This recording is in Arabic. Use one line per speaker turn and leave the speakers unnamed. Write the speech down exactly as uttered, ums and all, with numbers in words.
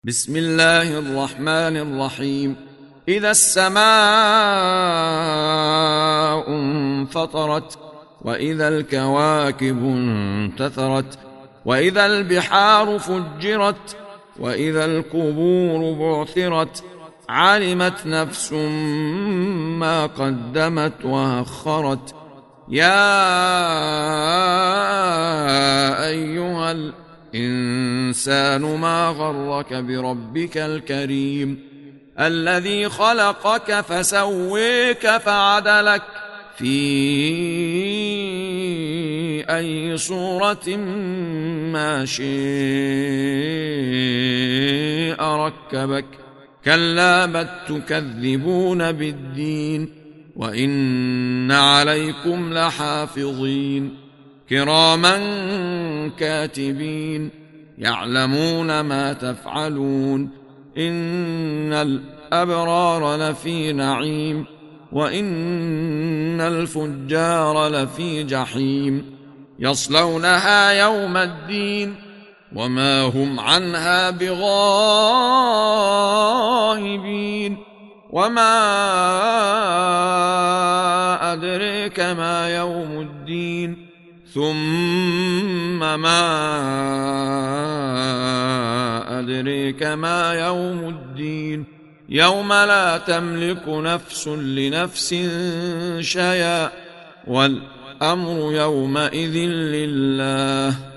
بسم الله الرحمن الرحيم. إذا السماء انفطرت، وإذا الكواكب انتثرت، وإذا البحار فجرت، وإذا القبور بعثرت، علمت نفس ما قدمت وأخرت. يا أيها الإنسان ما غرك بربك الكريم الذي خلقك فسويك فعدلك في أي صورة ما شاء ركبك. كلا بل تكذبون بالدين، وإن عليكم لحافظين كراما كاتبين يعلمون ما تفعلون. إن الأبرار لفي نعيم، وإن الفجار لفي جحيم، يصلونها يوم الدين وما هم عنها بغائبين. وما أدريك ما يوم الدين، ثم ما أدريك ما يوم الدين، يوم لا تملك نفس لنفس شيئا، والأمر يومئذ لله.